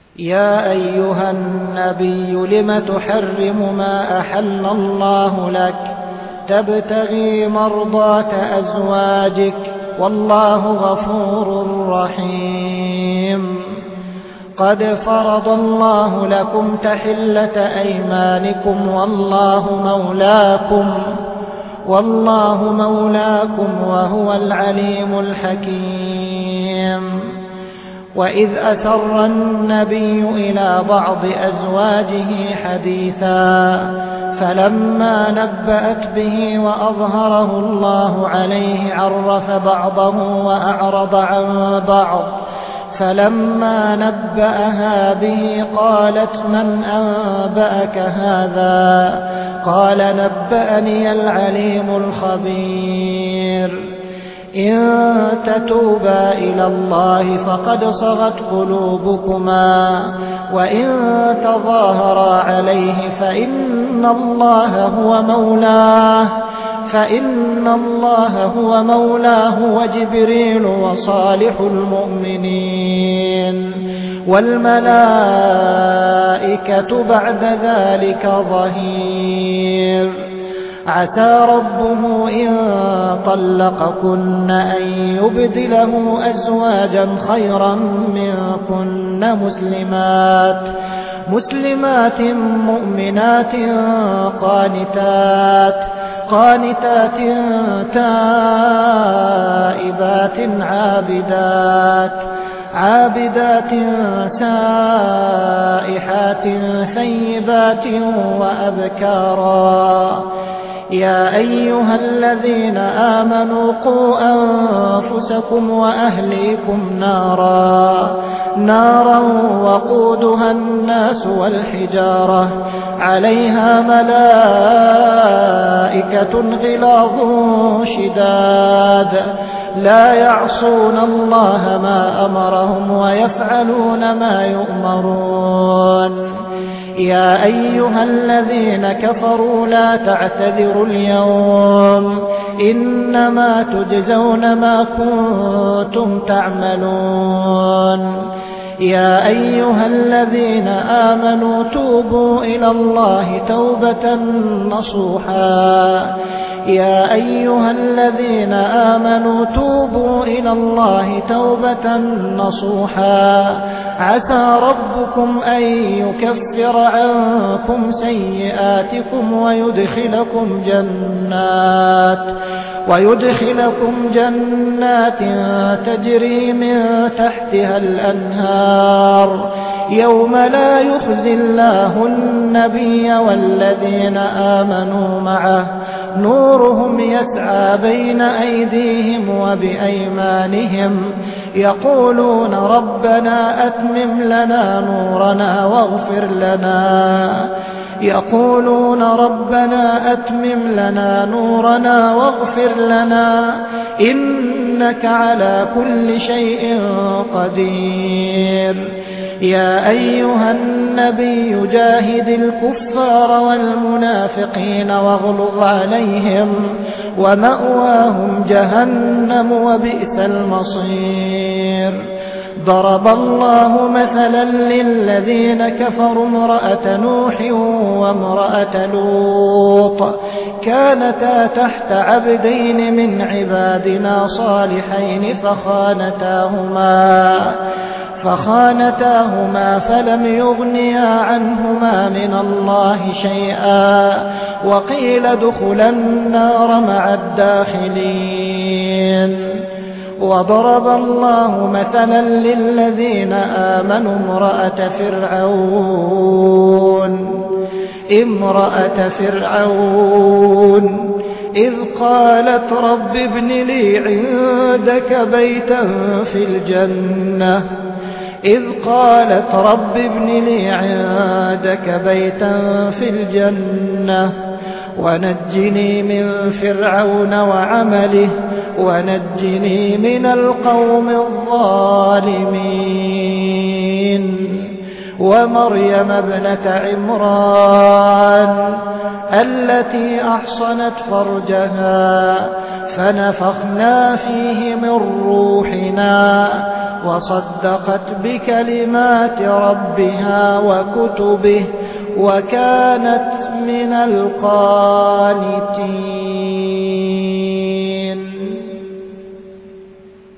يا أيها النبي لم تحرم ما أحل الله لك تبتغي مرضات أزواجك والله غفور رحيم. قد فرض الله لكم تحلة أيمانكم والله مولاكم وهو العليم الحكيم. وإذ أسر النبي إلى بعض أزواجه حديثا فلما نبأت به وأظهره الله عليه عرف بعضه وأعرض عن بعض، فلما نبأها به قالت من أنبأك هذا؟ قال نبأني العليم الخبير. إن تتوبا إلى الله فقد صغت قلوبكما وإن تظاهرا عليه فإن الله هو مولاه وجبريل وصالح المؤمنين والملائكة بعد ذلك ظهير. عسى ربه إن طلقكن أن يبدله أزواجا خيرا منكن مسلمات مؤمنات قانتات تائبات عابدات سائحات ثيبات وأبكارا. يا أيها الذين آمنوا قوا أنفسكم وأهليكم نارا وقودها الناس والحجارة عليها ملائكة غلاظ شداد لا يعصون الله ما أمرهم ويفعلون ما يؤمرون. يا أيها الذين كفروا لا تعتذروا اليوم إنما تجزون ما كنتم تعملون. يا أيها الذين آمنوا توبوا إلى الله توبة نصوحا عسى ربكم أن يكفر عنكم سيئاتكم ويدخلكم جنات تجري من تحتها الأنهار يوم لا يخزي الله النبي والذين آمنوا معه نورهم يسعى بين أيديهم وبأيمانهم يقولون ربنا أتمم لنا نورنا واغفر لنا إنك على كل شيء قدير. يا أيها النبي جاهد الكفار والمنافقين واغلظ عليهم ومأواهم جهنم وبئس المصير. ضرب الله مثلا للذين كفروا امرأة نوح وامرأة لوط كانتا تحت عبدين من عبادنا صالحين فخانتاهما فلم يغنيا عنهما من الله شيئا وقيل ادخلا النار مع الداخلين. وضرب الله مثلا للذين آمنوا امرأة فرعون إذ قالت رب ابن لي عندك بيتا في الجنة ونجني من فرعون وعمله ونجني من القوم الظالمين. ومريم ابنة عمران التي أحصنت فرجها فنفخنا فيه من روحنا وصدقت بكلمات ربها وكتبه وكانت من القانتين.